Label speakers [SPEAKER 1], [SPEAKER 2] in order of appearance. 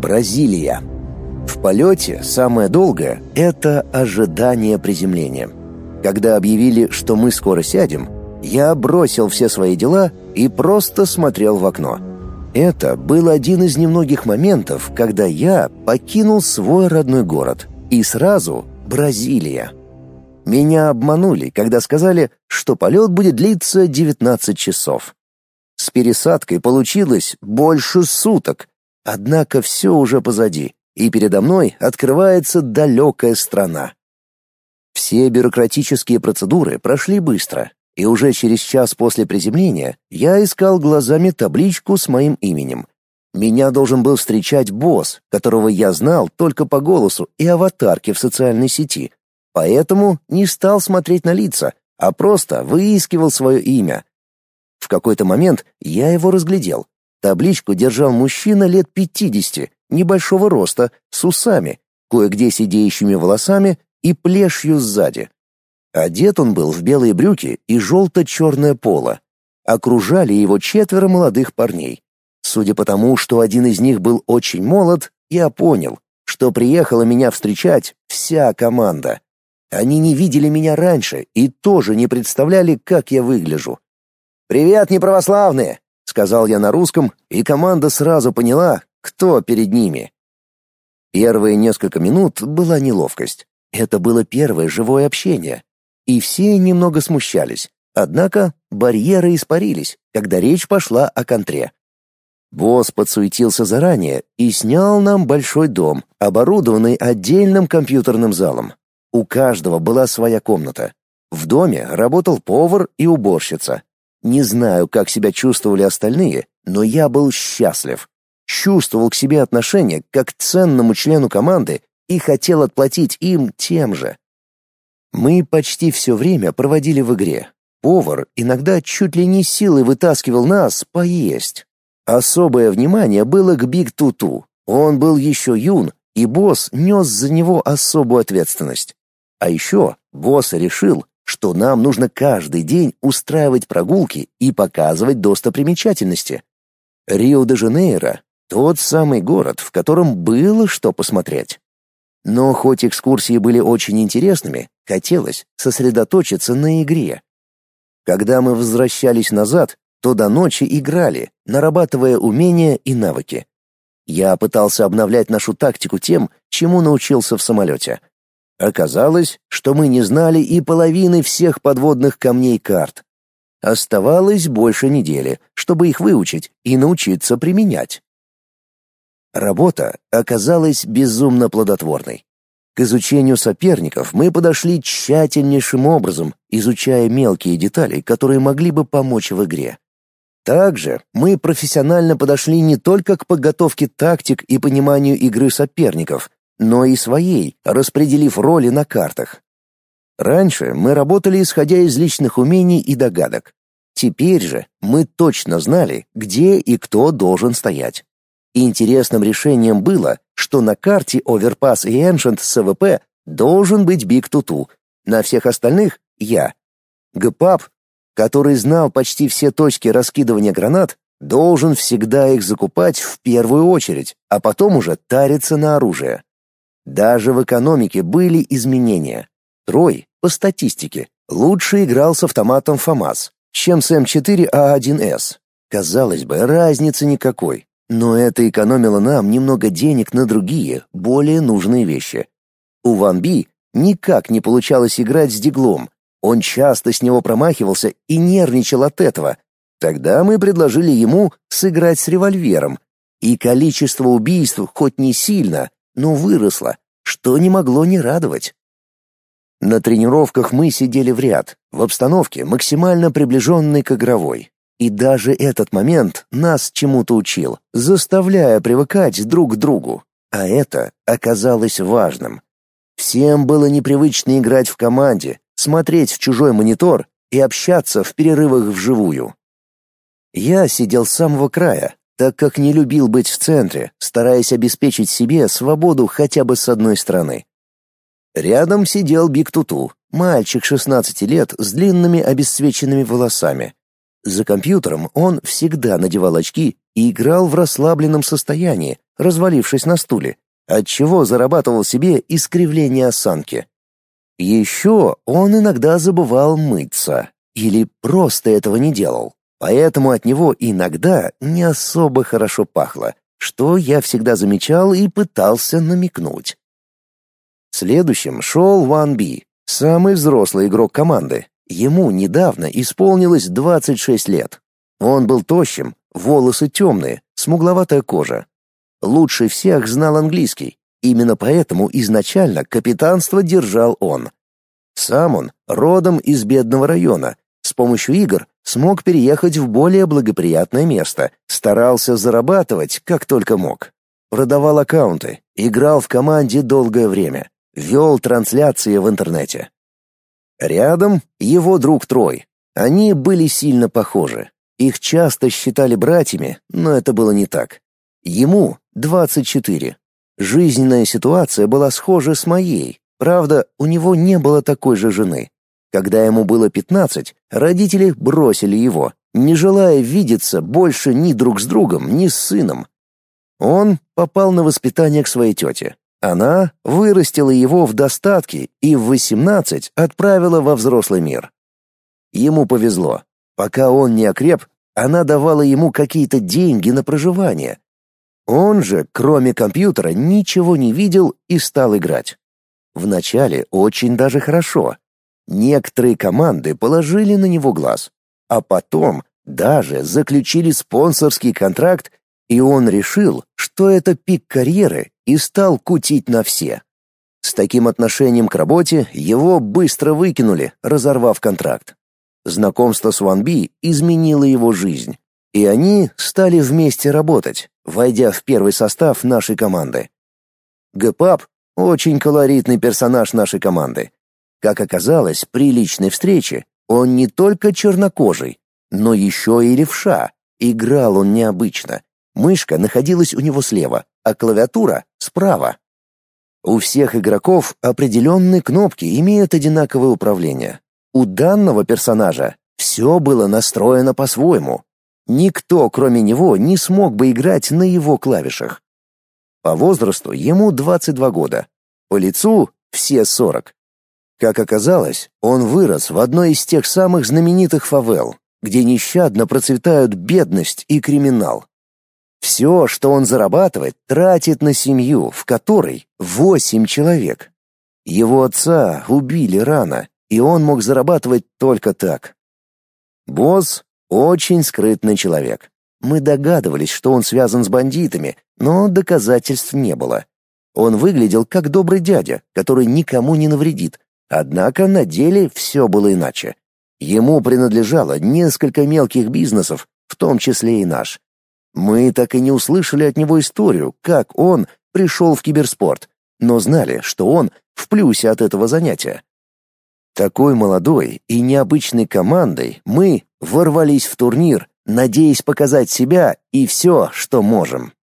[SPEAKER 1] Бразилия. В полете самое долгое — это ожидание приземления. Когда объявили, что мы скоро сядем, я бросил все свои дела и просто смотрел в окно. Это был один из немногих моментов, когда я покинул свой родной город. И сразу Бразилия. Меня обманули, когда сказали, что полет будет длиться 19 часов. С пересадкой получилось больше суток. Однако все уже позади, и передо мной открывается далекая страна. Все бюрократические процедуры прошли быстро, и уже через час после приземления я искал глазами табличку с моим именем. Меня должен был встречать босс, которого я знал только по голосу и аватарке в социальной сети, поэтому не стал смотреть на лица, а просто выискивал свое имя. В какой-то момент я его разглядел. Табличку держал мужчина лет 50, небольшого роста, с усами, кое-где сидеющими волосами и плешью сзади. Одет он был в белые брюки и желто-черное поло. Окружали его 4 молодых парней. Судя по тому, что один из них был очень молод, я понял, что приехала меня встречать вся команда. Они не видели меня раньше и тоже не представляли, как я выгляжу. «Привет, неправославные!» — сказал я на русском, и команда сразу поняла, кто перед ними. Первые несколько минут была неловкость. Это было первое живое общение. И все немного смущались. Однако барьеры испарились, когда речь пошла о контре. Босс подсуетился заранее и снял нам большой дом, оборудованный отдельным компьютерным залом. У каждого была своя комната. В доме работал повар и уборщица. Не знаю, как себя чувствовали остальные, но я был счастлив. Чувствовал к себе отношение как к ценному члену команды и хотел отплатить им тем же. Мы почти все время проводили в игре. Повар иногда чуть ли не силой вытаскивал нас поесть. Особое внимание было к Биг Туту. Он был еще юн, и босс нес за него особую ответственность. А еще босс решил, что нам нужно каждый день устраивать прогулки и показывать достопримечательности. Рио-де-Жанейро — тот самый город, в котором было что посмотреть. Но хоть экскурсии были очень интересными, хотелось сосредоточиться на игре. Когда мы возвращались назад, то до ночи играли, нарабатывая умения и навыки. Я пытался обновлять нашу тактику тем, чему научился в самолете. Оказалось, что мы не знали и половины всех подводных камней карт. Оставалось больше недели, чтобы их выучить и научиться применять. Работа оказалась безумно плодотворной. К изучению соперников мы подошли тщательнейшим образом, изучая мелкие детали, которые могли бы помочь в игре. Также мы профессионально подошли не только к подготовке тактик и пониманию игры соперников, но и своей, распределив роли на картах. Раньше мы работали исходя из личных умений и догадок. Теперь же мы точно знали, где и кто должен стоять. И интересным решением было, что на карте Overpass и Ancient СВП должен быть Биг Туту, на всех остальных — я. ГПАП, который знал почти все точки раскидывания гранат, должен всегда их закупать в первую очередь, а потом уже тариться на оружие. Даже в экономике были изменения. Трой, по статистике, лучше играл с автоматом ФАМАС, чем с М4А1С. Казалось бы, разницы никакой, но это экономило нам немного денег на другие, более нужные вещи. У Ван Би никак не получалось играть с диглом. Он часто с него промахивался и нервничал от этого. Тогда мы предложили ему сыграть с револьвером, и количество убийств хоть не сильно, но выросло, что не могло не радовать. На тренировках мы сидели в ряд, в обстановке, максимально приближенной к игровой. И даже этот момент нас чему-то учил, заставляя привыкать друг к другу. А это оказалось важным. Всем было непривычно играть в команде, смотреть в чужой монитор и общаться в перерывах вживую. Я сидел с самого края, так как не любил быть в центре, стараясь обеспечить себе свободу хотя бы с одной стороны. Рядом сидел Биг Туту, мальчик 16 лет с длинными обесцвеченными волосами. За компьютером он всегда надевал очки и играл в расслабленном состоянии, развалившись на стуле, отчего зарабатывал себе искривление осанки. Еще он иногда забывал мыться или просто этого не делал, поэтому от него иногда не особо хорошо пахло, что я всегда замечал и пытался намекнуть. Следующим шел Ван Би, самый взрослый игрок команды. Ему недавно исполнилось 26 лет. Он был тощим, волосы темные, смугловатая кожа. Лучше всех знал английский. Именно поэтому изначально капитанство держал он. Сам он родом из бедного района. С помощью игр смог переехать в более благоприятное место, старался зарабатывать как только мог. Продавал аккаунты, играл в команде долгое время, вел трансляции в интернете. Рядом его друг Трой. Они были сильно похожи. Их часто считали братьями, но это было не так. Ему 24. Жизненная ситуация была схожа с моей. Правда, у него не было такой же жены. Когда ему было 15, родители бросили его, не желая видеться больше ни друг с другом, ни с сыном. Он попал на воспитание к своей тете. Она вырастила его в достатке и в 18 отправила во взрослый мир. Ему повезло. Пока он не окреп, она давала ему какие-то деньги на проживание. Он же, кроме компьютера, ничего не видел и стал играть. Вначале очень даже хорошо. Некоторые команды положили на него глаз, а потом даже заключили спонсорский контракт, и он решил, что это пик карьеры, и стал кутить на все. С таким отношением к работе его быстро выкинули, разорвав контракт. Знакомство с Ван Би изменило его жизнь, и они стали вместе работать, войдя в первый состав нашей команды. Гэпап — очень колоритный персонаж нашей команды. Как оказалось, при личной встрече он не только чернокожий, но еще и левша. Играл он необычно. Мышка находилась у него слева, а клавиатура — справа. У всех игроков определенные кнопки имеют одинаковое управление. У данного персонажа все было настроено по-своему. Никто, кроме него, не смог бы играть на его клавишах. По возрасту ему 22 года, по лицу все 40. Как оказалось, он вырос в одной из тех самых знаменитых фавел, где нещадно процветают бедность и криминал. Все, что он зарабатывает, тратит на семью, в которой 8 человек. Его отца убили рано, и он мог зарабатывать только так. Босс — очень скрытный человек. Мы догадывались, что он связан с бандитами, но доказательств не было. Он выглядел как добрый дядя, который никому не навредит, однако на деле все было иначе. Ему принадлежало несколько мелких бизнесов, в том числе и наш. Мы так и не услышали от него историю, как он пришел в киберспорт, но знали, что он в плюсе от этого занятия. Такой молодой и необычной командой мы ворвались в турнир, надеясь показать себя и все, что можем.